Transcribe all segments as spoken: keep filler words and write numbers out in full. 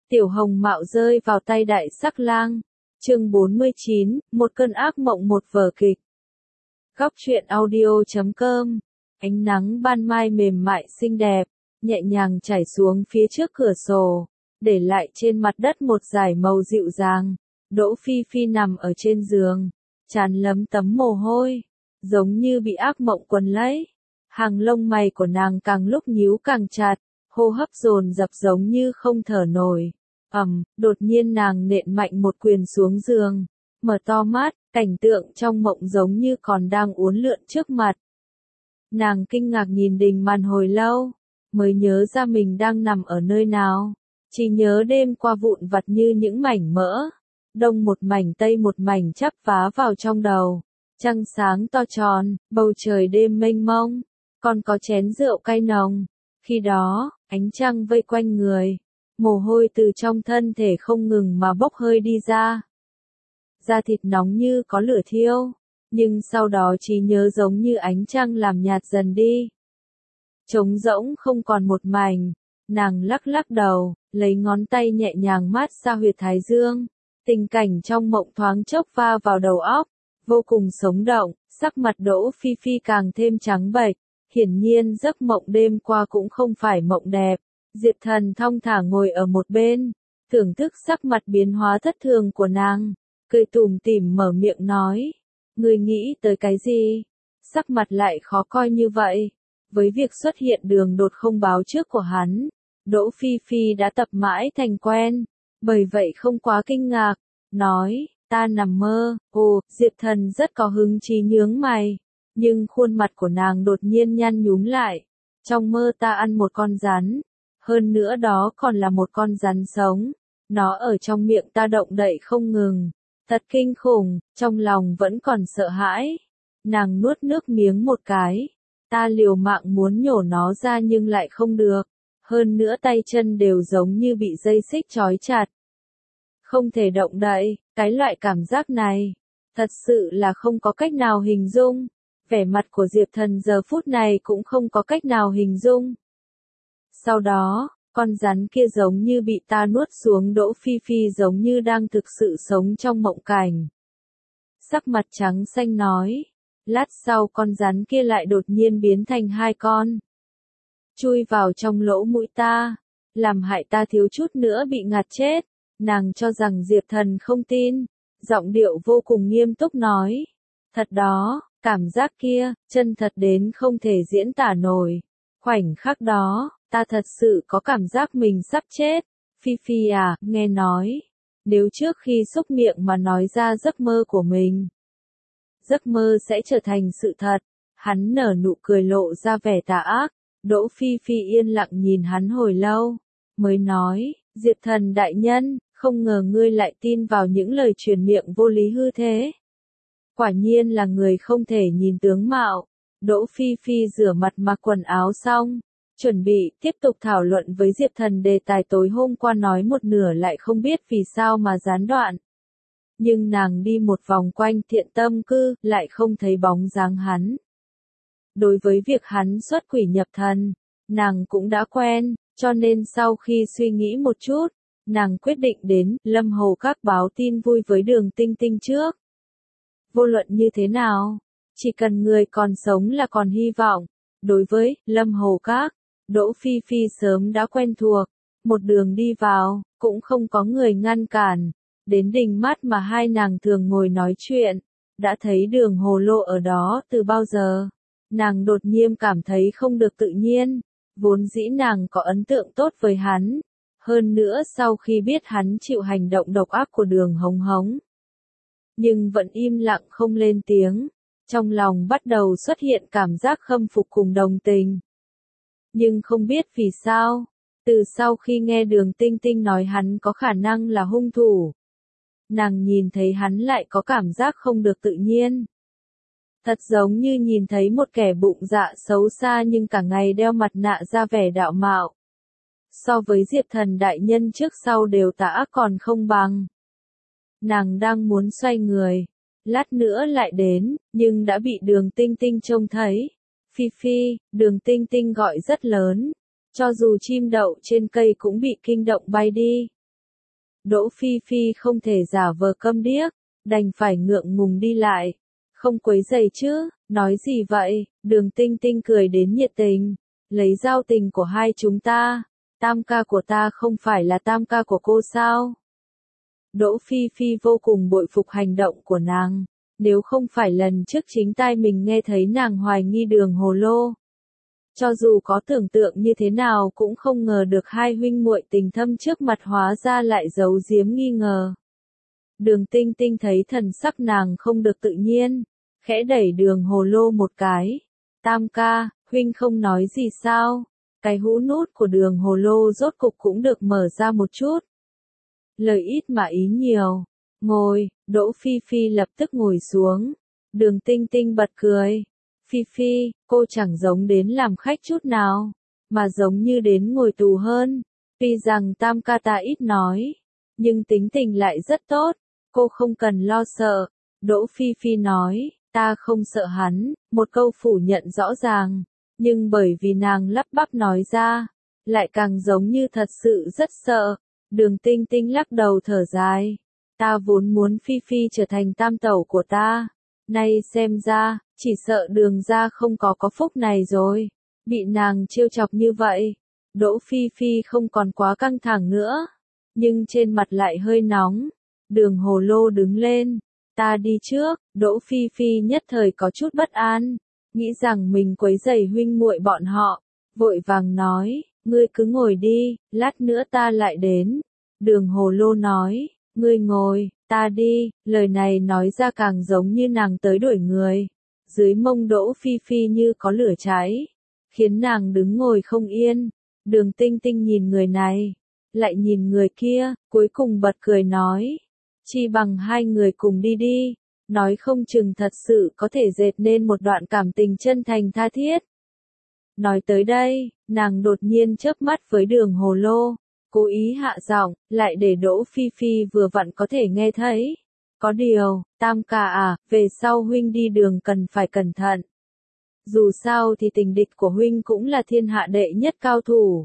Tiểu Hồng Mạo rơi vào tay Đại Sắc Lang. Chương bốn mươi chín, một cơn ác mộng, một vở kịch. Góc truyện audio chấm com. Ánh nắng ban mai mềm mại xinh đẹp, nhẹ nhàng chảy xuống phía trước cửa sổ, để lại trên mặt đất một dải màu dịu dàng. Đỗ Phi Phi nằm ở trên giường, trán lấm tấm mồ hôi, giống như bị ác mộng quấn lấy. Hàng lông mày của nàng càng lúc nhíu càng chặt, hô hấp dồn dập giống như không thở nổi. Ầm, đột nhiên nàng nện mạnh một quyền xuống giường, mở to mắt, cảnh tượng trong mộng giống như còn đang uốn lượn trước mặt. Nàng kinh ngạc nhìn đình màn hồi lâu, mới nhớ ra mình đang nằm ở nơi nào. Chỉ nhớ đêm qua vụn vặt như những mảnh mỡ, đông một mảnh tây một mảnh chắp vá vào trong đầu. Trăng sáng to tròn, bầu trời đêm mênh mông, còn có chén rượu cay nồng. Khi đó, ánh trăng vây quanh người, mồ hôi từ trong thân thể không ngừng mà bốc hơi đi ra. Da thịt nóng như có lửa thiêu, nhưng sau đó trí nhớ giống như ánh trăng làm nhạt dần đi. Trống rỗng không còn một mảnh, nàng lắc lắc đầu, lấy ngón tay nhẹ nhàng mát xa huyệt thái dương. Tình cảnh trong mộng thoáng chốc va vào đầu óc, vô cùng sống động, sắc mặt Đỗ Phi Phi càng thêm trắng bệch. Hiển nhiên giấc mộng đêm qua cũng không phải mộng đẹp. Diệp Thần thong thả ngồi ở một bên, thưởng thức sắc mặt biến hóa thất thường của nàng, cười tủm tỉm mở miệng nói, ngươi nghĩ tới cái gì? Sắc mặt lại khó coi như vậy. Với việc xuất hiện đường đột không báo trước của hắn, Đỗ Phi Phi đã tập mãi thành quen, bởi vậy không quá kinh ngạc, nói, ta nằm mơ. Ồ, Diệp Thần rất có hứng chí nhướng mày, nhưng khuôn mặt của nàng đột nhiên nhăn nhúm lại. Trong mơ ta ăn một con rắn, hơn nữa đó còn là một con rắn sống, nó ở trong miệng ta động đậy không ngừng, thật kinh khủng, trong lòng vẫn còn sợ hãi. Nàng nuốt nước miếng một cái, ta liều mạng muốn nhổ nó ra nhưng lại không được, hơn nữa tay chân đều giống như bị dây xích trói chặt. Không thể động đậy, cái loại cảm giác này, thật sự là không có cách nào hình dung. Vẻ mặt của Diệp Thần giờ phút này cũng không có cách nào hình dung. Sau đó, con rắn kia giống như bị ta nuốt xuống. Đỗ Phi Phi giống như đang thực sự sống trong mộng cảnh. Sắc mặt trắng xanh nói, lát sau con rắn kia lại đột nhiên biến thành hai con. Chui vào trong lỗ mũi ta, làm hại ta thiếu chút nữa bị ngạt chết. Nàng cho rằng Diệp Thần không tin, giọng điệu vô cùng nghiêm túc nói, thật đó. Cảm giác kia, chân thật đến không thể diễn tả nổi. Khoảnh khắc đó, ta thật sự có cảm giác mình sắp chết. Phi Phi à, nghe nói, nếu trước khi xúc miệng mà nói ra giấc mơ của mình, giấc mơ sẽ trở thành sự thật. Hắn nở nụ cười lộ ra vẻ tà ác. Đỗ Phi Phi yên lặng nhìn hắn hồi lâu, mới nói, Diệp Thần đại nhân, không ngờ ngươi lại tin vào những lời truyền miệng vô lý hư thế. Quả nhiên là người không thể nhìn tướng mạo. Đỗ Phi Phi rửa mặt mặc quần áo xong, chuẩn bị tiếp tục thảo luận với Diệp Thần đề tài tối hôm qua nói một nửa lại không biết vì sao mà gián đoạn. Nhưng nàng đi một vòng quanh Thiện Tâm Cư, lại không thấy bóng dáng hắn. Đối với việc hắn xuất quỷ nhập thần, nàng cũng đã quen, cho nên sau khi suy nghĩ một chút, nàng quyết định đến Lâm Hồ Các báo tin vui với Đường Tinh Tinh trước. Vô luận như thế nào, chỉ cần người còn sống là còn hy vọng. Đối với Lâm Hồ Các, Đỗ Phi Phi sớm đã quen thuộc, một đường đi vào, cũng không có người ngăn cản. Đến đình mắt mà hai nàng thường ngồi nói chuyện, đã thấy Đường Hồ Lộ ở đó từ bao giờ. Nàng đột nhiên cảm thấy không được tự nhiên, vốn dĩ nàng có ấn tượng tốt với hắn. Hơn nữa sau khi biết hắn chịu hành động độc ác của Đường Hống Hống, nhưng vẫn im lặng không lên tiếng, trong lòng bắt đầu xuất hiện cảm giác khâm phục cùng đồng tình. Nhưng không biết vì sao, từ sau khi nghe Đường Tinh Tinh nói hắn có khả năng là hung thủ, nàng nhìn thấy hắn lại có cảm giác không được tự nhiên. Thật giống như nhìn thấy một kẻ bụng dạ xấu xa nhưng cả ngày đeo mặt nạ ra vẻ đạo mạo. So với Diệp Thần đại nhân trước sau đều tà ác còn không bằng. Nàng đang muốn xoay người, lát nữa lại đến, nhưng đã bị Đường Tinh Tinh trông thấy. Phi Phi, Đường Tinh Tinh gọi rất lớn, cho dù chim đậu trên cây cũng bị kinh động bay đi. Đỗ Phi Phi không thể giả vờ câm điếc, đành phải ngượng ngùng đi lại. Không quấy rầy chứ, nói gì vậy, Đường Tinh Tinh cười đến nhiệt tình, lấy giao tình của hai chúng ta, tam ca của ta không phải là tam ca của cô sao? Đỗ Phi Phi vô cùng bội phục hành động của nàng, nếu không phải lần trước chính tai mình nghe thấy nàng hoài nghi Đường Hồ Lô. Cho dù có tưởng tượng như thế nào cũng không ngờ được hai huynh muội tình thâm trước mặt hóa ra lại giấu giếm nghi ngờ. Đường Tinh Tinh thấy thần sắc nàng không được tự nhiên, khẽ đẩy Đường Hồ Lô một cái. Tam ca, huynh không nói gì sao? Cái hũ nút của Đường Hồ Lô rốt cục cũng được mở ra một chút. Lời ít mà ý nhiều. Ngồi, Đỗ Phi Phi lập tức ngồi xuống. Đường Tinh Tinh bật cười. Phi Phi, cô chẳng giống đến làm khách chút nào, mà giống như đến ngồi tù hơn. Tuy rằng tam ca ta ít nói, nhưng tính tình lại rất tốt, cô không cần lo sợ. Đỗ Phi Phi nói, ta không sợ hắn, một câu phủ nhận rõ ràng, nhưng bởi vì nàng lắp bắp nói ra, lại càng giống như thật sự rất sợ. Đường Tinh Tinh lắc đầu thở dài, ta vốn muốn Phi Phi trở thành tam tẩu của ta, nay xem ra, chỉ sợ Đường gia không có có phúc này rồi, bị nàng trêu chọc như vậy. Đỗ Phi Phi không còn quá căng thẳng nữa, nhưng trên mặt lại hơi nóng. Đường Hồ Lô đứng lên, ta đi trước. Đỗ Phi Phi nhất thời có chút bất an, nghĩ rằng mình quấy rầy huynh muội bọn họ, vội vàng nói, ngươi cứ ngồi đi, lát nữa ta lại đến. Đường Hồ Lô nói, ngươi ngồi, ta đi. Lời này nói ra càng giống như nàng tới đuổi người. Dưới mông Đỗ Phi Phi như có lửa cháy, khiến nàng đứng ngồi không yên. Đường Tinh Tinh nhìn người này, lại nhìn người kia, cuối cùng bật cười nói, chi bằng hai người cùng đi đi, nói không chừng thật sự có thể dệt nên một đoạn cảm tình chân thành tha thiết. Nói tới đây, nàng đột nhiên chớp mắt với Đường Hồ Lô, cố ý hạ giọng, lại để Đỗ Phi Phi vừa vặn có thể nghe thấy. Có điều, tam ca à, về sau huynh đi đường cần phải cẩn thận. Dù sao thì tình địch của huynh cũng là thiên hạ đệ nhất cao thủ.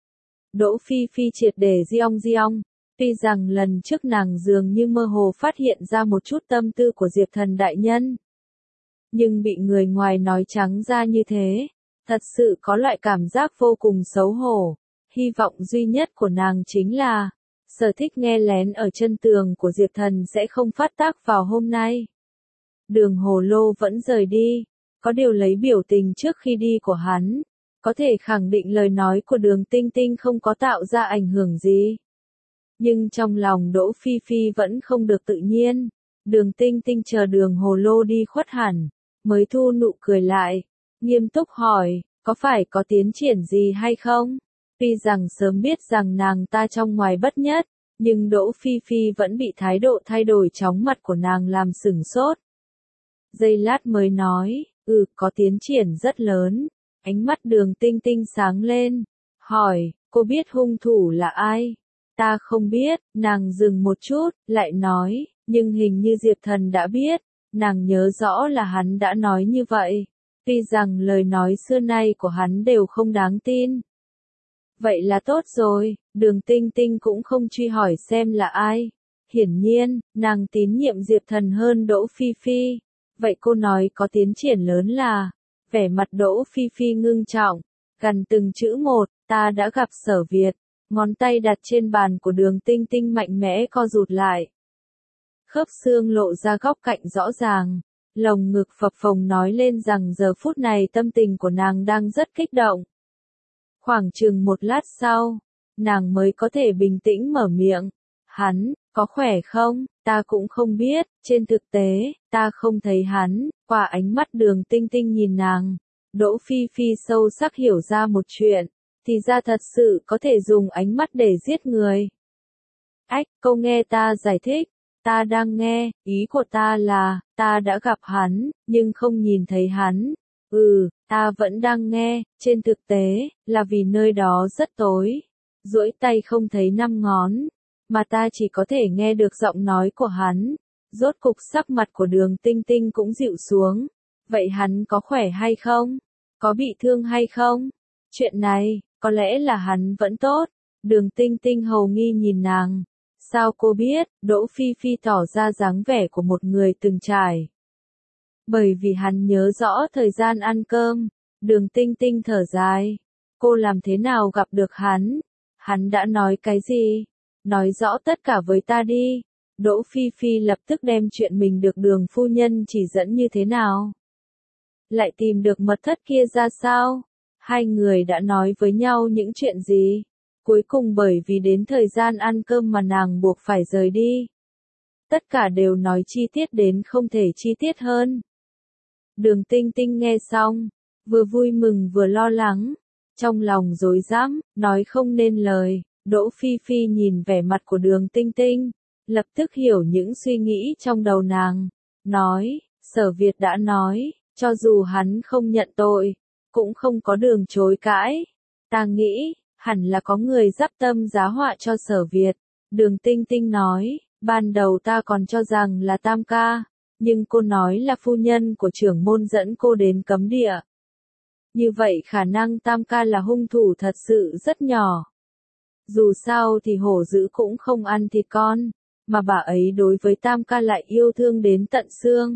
Đỗ Phi Phi triệt để giong giong, tuy rằng lần trước nàng dường như mơ hồ phát hiện ra một chút tâm tư của Diệp Thần đại nhân. Nhưng bị người ngoài nói trắng ra như thế, thật sự có loại cảm giác vô cùng xấu hổ. Hy vọng duy nhất của nàng chính là, sở thích nghe lén ở chân tường của Diệp Thần sẽ không phát tác vào hôm nay. Đường Hồ Lô vẫn rời đi, có điều lấy biểu tình trước khi đi của hắn, có thể khẳng định lời nói của Đường Tinh Tinh không có tạo ra ảnh hưởng gì. Nhưng trong lòng Đỗ Phi Phi vẫn không được tự nhiên. Đường Tinh Tinh chờ Đường Hồ Lô đi khuất hẳn, mới thu nụ cười lại, nghiêm túc hỏi, có phải có tiến triển gì hay không? Tuy rằng sớm biết rằng nàng ta trong ngoài bất nhất, nhưng Đỗ Phi Phi vẫn bị thái độ thay đổi chóng mặt của nàng làm sửng sốt. Giây lát mới nói, ừ, có tiến triển rất lớn. Ánh mắt Đường Tinh Tinh sáng lên, hỏi, cô biết hung thủ là ai? Ta không biết. Nàng dừng một chút, lại nói, nhưng hình như Diệp Thần đã biết. Nàng nhớ rõ là hắn đã nói như vậy, tuy rằng lời nói xưa nay của hắn đều không đáng tin. Vậy là tốt rồi. Đường Tinh Tinh cũng không truy hỏi xem là ai. Hiển nhiên, nàng tín nhiệm Diệp Thần hơn Đỗ Phi Phi. Vậy cô nói có tiến triển lớn là? Vẻ mặt Đỗ Phi Phi ngưng trọng, gần từng chữ một, ta đã gặp Sở Việt. Ngón tay đặt trên bàn của Đường Tinh Tinh mạnh mẽ co rụt lại. Khớp xương lộ ra góc cạnh rõ ràng, lồng ngực phập phồng nói lên rằng giờ phút này tâm tình của nàng đang rất kích động. Khoảng chừng một lát sau, nàng mới có thể bình tĩnh mở miệng. Hắn, có khỏe không? Ta cũng không biết, trên thực tế, ta không thấy hắn. Qua ánh mắt Đường Tinh Tinh nhìn nàng, Đỗ Phi Phi sâu sắc hiểu ra một chuyện, thì ra thật sự có thể dùng ánh mắt để giết người. Ách, câu nghe ta giải thích, ta đang nghe, ý của ta là, ta đã gặp hắn, nhưng không nhìn thấy hắn. Ừ, ta vẫn đang nghe, trên thực tế, là vì nơi đó rất tối, duỗi tay không thấy năm ngón, mà ta chỉ có thể nghe được giọng nói của hắn. Rốt cục sắc mặt của Đường Tinh Tinh cũng dịu xuống. Vậy hắn có khỏe hay không? Có bị thương hay không? Chuyện này, có lẽ là hắn vẫn tốt. Đường Tinh Tinh hầu nghi nhìn nàng. Sao cô biết? Đỗ Phi Phi tỏ ra dáng vẻ của một người từng trải. Bởi vì hắn nhớ rõ thời gian ăn cơm. Đường Tinh Tinh thở dài. Cô làm thế nào gặp được hắn? Hắn đã nói cái gì? Nói rõ tất cả với ta đi. Đỗ Phi Phi lập tức đem chuyện mình được Đường phu nhân chỉ dẫn như thế nào. Lại tìm được mật thất kia ra sao? Hai người đã nói với nhau những chuyện gì? Cuối cùng bởi vì đến thời gian ăn cơm mà nàng buộc phải rời đi. Tất cả đều nói chi tiết đến không thể chi tiết hơn. Đường Tinh Tinh nghe xong, vừa vui mừng vừa lo lắng, trong lòng rối rắm, nói không nên lời. Đỗ Phi Phi nhìn vẻ mặt của Đường Tinh Tinh, lập tức hiểu những suy nghĩ trong đầu nàng, nói, Sở Việt đã nói, cho dù hắn không nhận tội, cũng không có đường chối cãi. Ta nghĩ, hẳn là có người dắp tâm giá họa cho Sở Việt. Đường Tinh Tinh nói, ban đầu ta còn cho rằng là Tam ca, nhưng cô nói là phu nhân của trưởng môn dẫn cô đến cấm địa. Như vậy khả năng Tam ca là hung thủ thật sự rất nhỏ. Dù sao thì hổ dữ cũng không ăn thịt con, mà bà ấy đối với Tam ca lại yêu thương đến tận xương.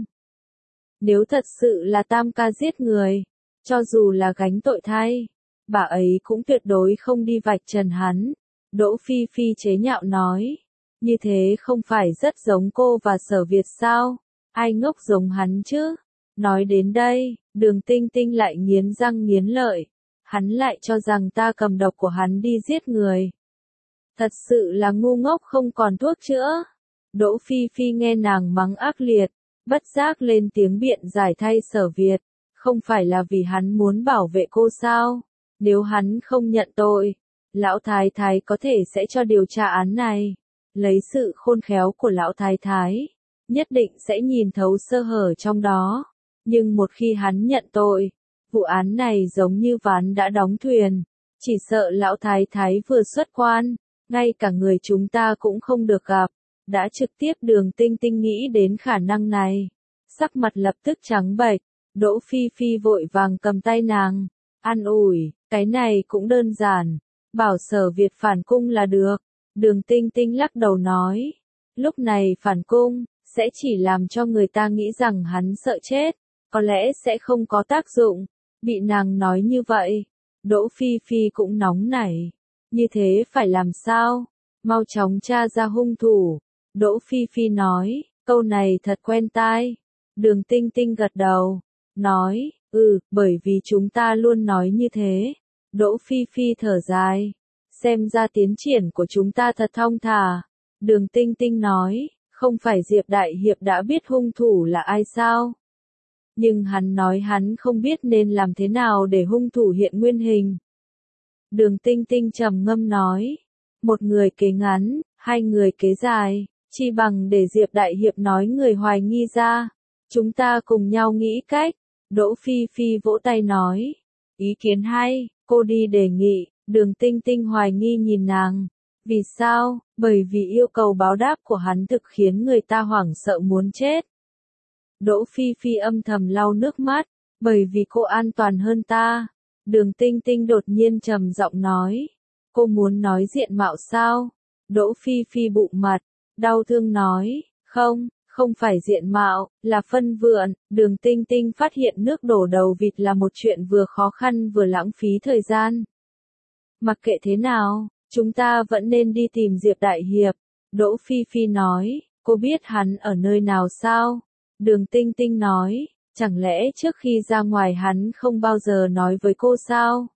Nếu thật sự là Tam ca giết người, cho dù là gánh tội thay, bà ấy cũng tuyệt đối không đi vạch trần hắn. Đỗ Phi Phi chế nhạo nói, như thế không phải rất giống cô và Sở Việt sao? Ai ngốc giống hắn chứ? Nói đến đây, Đường Tinh Tinh lại nghiến răng nghiến lợi. Hắn lại cho rằng ta cầm độc của hắn đi giết người. Thật sự là ngu ngốc không còn thuốc chữa. Đỗ Phi Phi nghe nàng mắng ác liệt, bất giác lên tiếng biện giải thay Sở Việt. Không phải là vì hắn muốn bảo vệ cô sao? Nếu hắn không nhận tội, lão thái thái có thể sẽ cho điều tra án này. Lấy sự khôn khéo của lão thái thái, nhất định sẽ nhìn thấu sơ hở trong đó. Nhưng một khi hắn nhận tội, vụ án này giống như ván đã đóng thuyền. Chỉ sợ lão thái thái vừa xuất quan, ngay cả người chúng ta cũng không được gặp. Đã trực tiếp Đường Tinh Tinh nghĩ đến khả năng này. Sắc mặt lập tức trắng bệch. Đỗ Phi Phi vội vàng cầm tay nàng, an ủi, cái này cũng đơn giản, bảo Sở Việt phản cung là được. Đường Tinh Tinh lắc đầu nói, lúc này phản cung, sẽ chỉ làm cho người ta nghĩ rằng hắn sợ chết, có lẽ sẽ không có tác dụng. Bị nàng nói như vậy, Đỗ Phi Phi cũng nóng nảy, như thế phải làm sao? Mau chóng tra ra hung thủ. Đỗ Phi Phi nói, câu này thật quen tai. Đường Tinh Tinh gật đầu, nói, ừ, bởi vì chúng ta luôn nói như thế. Đỗ Phi Phi thở dài, xem ra tiến triển của chúng ta thật thong thả. Đường Tinh Tinh nói, không phải Diệp Đại Hiệp đã biết hung thủ là ai sao? Nhưng hắn nói hắn không biết nên làm thế nào để hung thủ hiện nguyên hình. Đường Tinh Tinh trầm ngâm nói, một người kế ngắn, hai người kế dài, chi bằng để Diệp Đại Hiệp nói người hoài nghi ra. Chúng ta cùng nhau nghĩ cách. Đỗ Phi Phi vỗ tay nói, ý kiến hay, cô đi đề nghị. Đường Tinh Tinh hoài nghi nhìn nàng. Vì sao? Bởi vì yêu cầu báo đáp của hắn thực khiến người ta hoảng sợ muốn chết. Đỗ Phi Phi âm thầm lau nước mắt, bởi vì cô an toàn hơn ta. Đường Tinh Tinh đột nhiên trầm giọng nói, cô muốn nói diện mạo sao? Đỗ Phi Phi bụng mặt, đau thương nói, không, không phải diện mạo, là phân vượn. Đường Tinh Tinh phát hiện nước đổ đầu vịt là một chuyện vừa khó khăn vừa lãng phí thời gian. Mặc kệ thế nào, chúng ta vẫn nên đi tìm Diệp Đại Hiệp. Đỗ Phi Phi nói, cô biết hắn ở nơi nào sao? Đường Tinh Tinh nói, chẳng lẽ trước khi ra ngoài hắn không bao giờ nói với cô sao?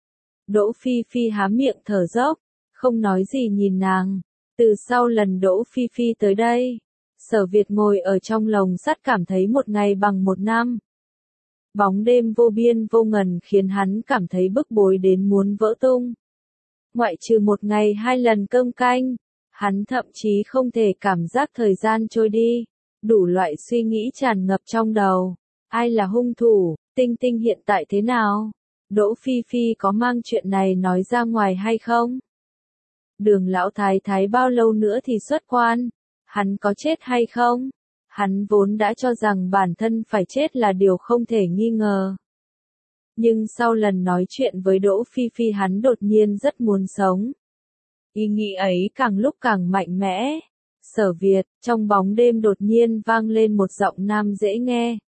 Đỗ Phi Phi há miệng thở dốc, không nói gì nhìn nàng. Từ sau lần Đỗ Phi Phi tới đây, Sở Việt ngồi ở trong lồng sắt cảm thấy một ngày bằng một năm. Bóng đêm vô biên vô ngần khiến hắn cảm thấy bức bối đến muốn vỡ tung. Ngoại trừ một ngày hai lần cơm canh, hắn thậm chí không thể cảm giác thời gian trôi đi. Đủ loại suy nghĩ tràn ngập trong đầu. Ai là hung thủ? Tinh Tinh hiện tại thế nào? Đỗ Phi Phi có mang chuyện này nói ra ngoài hay không? Đường lão thái thái bao lâu nữa thì xuất quan? Hắn có chết hay không? Hắn vốn đã cho rằng bản thân phải chết là điều không thể nghi ngờ. Nhưng sau lần nói chuyện với Đỗ Phi Phi hắn đột nhiên rất muốn sống. Ý nghĩ ấy càng lúc càng mạnh mẽ. Sở Việt, trong bóng đêm đột nhiên vang lên một giọng nam dễ nghe.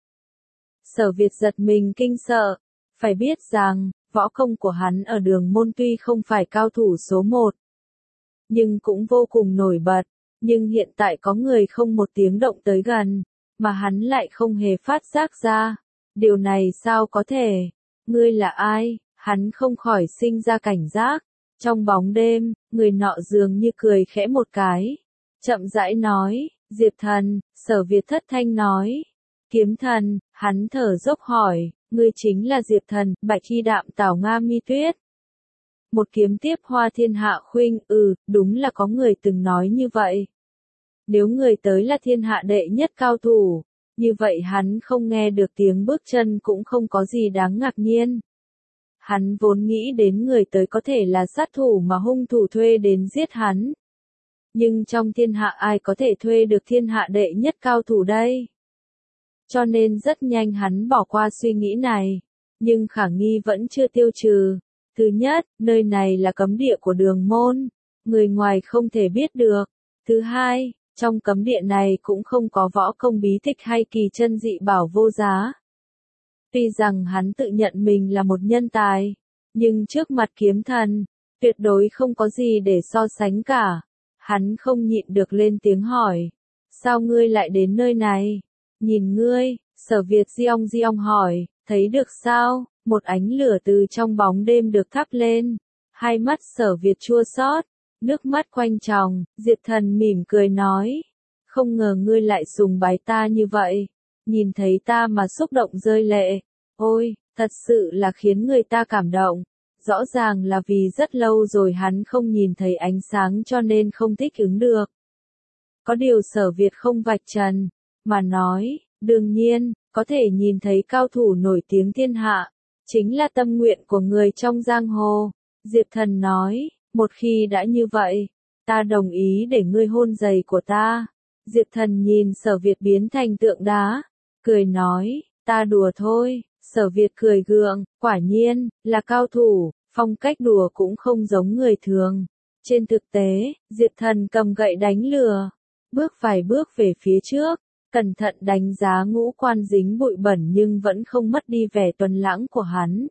Sở Việt giật mình kinh sợ, phải biết rằng, võ công của hắn ở Đường Môn tuy không phải cao thủ số một, nhưng cũng vô cùng nổi bật, nhưng hiện tại có người không một tiếng động tới gần, mà hắn lại không hề phát giác ra. Điều này sao có thể? Ngươi là ai? Hắn không khỏi sinh ra cảnh giác. Trong bóng đêm, người nọ dường như cười khẽ một cái, chậm rãi nói, Diệp Thần. Sở Việt thất thanh nói, Kiếm Thần. Hắn thở dốc hỏi, ngươi chính là Diệp Thần, Bạch Hy Đạm Tảo Nga Mi Tuyết. Một kiếm tiếp Hoa Thiên Hạ Khuynh. Ừ, đúng là có người từng nói như vậy. Nếu người tới là thiên hạ đệ nhất cao thủ, như vậy hắn không nghe được tiếng bước chân cũng không có gì đáng ngạc nhiên. Hắn vốn nghĩ đến người tới có thể là sát thủ mà hung thủ thuê đến giết hắn. Nhưng trong thiên hạ ai có thể thuê được thiên hạ đệ nhất cao thủ đây? Cho nên rất nhanh hắn bỏ qua suy nghĩ này. Nhưng khả nghi vẫn chưa tiêu trừ. Thứ nhất, nơi này là cấm địa của Đường Môn. Người ngoài không thể biết được. Thứ hai, trong cấm địa này cũng không có võ công bí tịch hay kỳ chân dị bảo vô giá. Tuy rằng hắn tự nhận mình là một nhân tài, nhưng trước mặt Kiếm Thần, tuyệt đối không có gì để so sánh cả. Hắn không nhịn được lên tiếng hỏi, sao ngươi lại đến nơi này? Nhìn ngươi. Sở Việt giong giong hỏi, thấy được sao? Một ánh lửa từ trong bóng đêm được thắp lên. Hai mắt Sở Việt chua xót, nước mắt quanh tròng. Diệp Thần mỉm cười nói, không ngờ ngươi lại sùng bái ta như vậy. Nhìn thấy ta mà xúc động rơi lệ. Ôi, thật sự là khiến người ta cảm động. Rõ ràng là vì rất lâu rồi hắn không nhìn thấy ánh sáng cho nên không thích ứng được. Có điều Sở Việt không vạch trần, mà nói, đương nhiên, có thể nhìn thấy cao thủ nổi tiếng thiên hạ, chính là tâm nguyện của người trong giang hồ. Diệp Thần nói, một khi đã như vậy, ta đồng ý để ngươi hôn giày của ta. Diệp Thần nhìn Sở Việt biến thành tượng đá, cười nói, ta đùa thôi. Sở Việt cười gượng, quả nhiên, là cao thủ, phong cách đùa cũng không giống người thường. Trên thực tế, Diệp Thần cầm gậy đánh lừa, bước vài bước về phía trước, cẩn thận đánh giá ngũ quan dính bụi bẩn nhưng vẫn không mất đi vẻ tuấn lãng của hắn.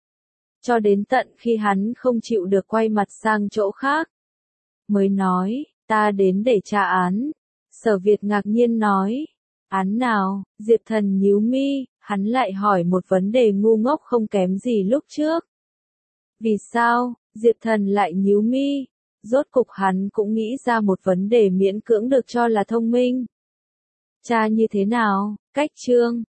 Cho đến tận khi hắn không chịu được quay mặt sang chỗ khác, mới nói, ta đến để tra án. Sở Việt ngạc nhiên nói, án nào? Diệp Thần nhíu mi, hắn lại hỏi một vấn đề ngu ngốc không kém gì lúc trước. Vì sao? Diệp Thần lại nhíu mi, rốt cục hắn cũng nghĩ ra một vấn đề miễn cưỡng được cho là thông minh. Tra như thế nào? Cách chương